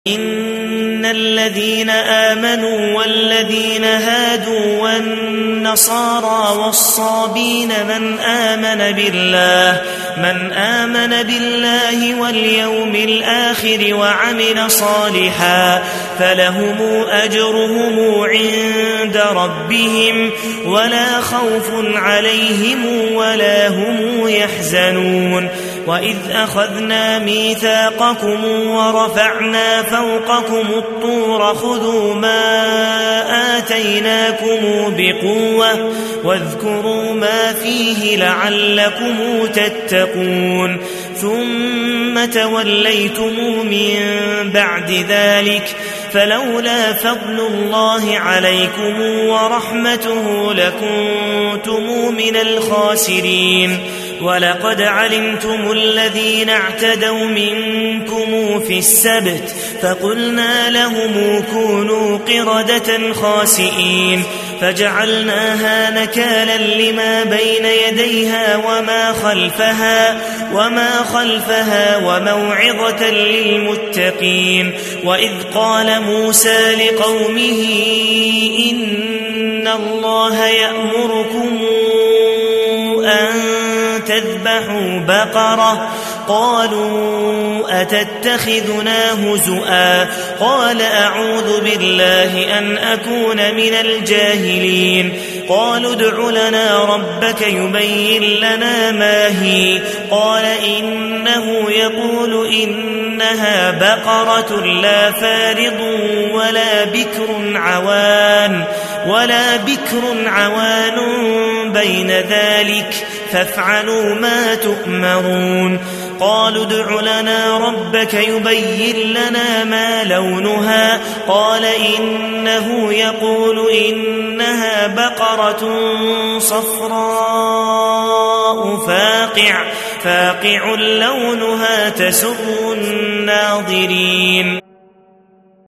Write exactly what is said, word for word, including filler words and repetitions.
إن الذين آمنوا والذين هادوا والنصارى والصابين من آمن بالله من آمن بالله واليوم الآخر وعمل صالحا فلهم أجرهم عند ربهم ولا خوف عليهم ولا هم يحزنون. وإذ أخذنا ميثاقكم ورفعنا فوقكم الطور خذوا ما آتيناكم بقوة واذكروا ما فيه لعلكم تتقون ثم توليتم من بعد ذلك فلولا فضل الله عليكم ورحمته لكنتم من الخاسرين. ولقد علمتم الذين اعتدوا منكم في السبت فقلنا لهم كونوا قردة خاسئين فجعلناها نكالا لما بين يديها وما خلفها وما خلفها وموعظة للمتقين. وإذ قال موسى لقومه إن الله يأمركم أن تذبحوا بقرة قالوا أتتخذنا هزؤا قال أعوذ بالله أن أكون من الجاهلين. قالوا ادع لنا ربك يبين لنا ما هي قال إنه يقول إنها بقرة لا فارض ولا بكر عوان ولا بكر عوان بين ذلك فافعلوا ما تؤمرون. قالوا ادع لنا ربك يبين لنا ما لونها قال إنه يقول إنها بقرة صفراء فاقع فاقع لونها تسر الناظرين.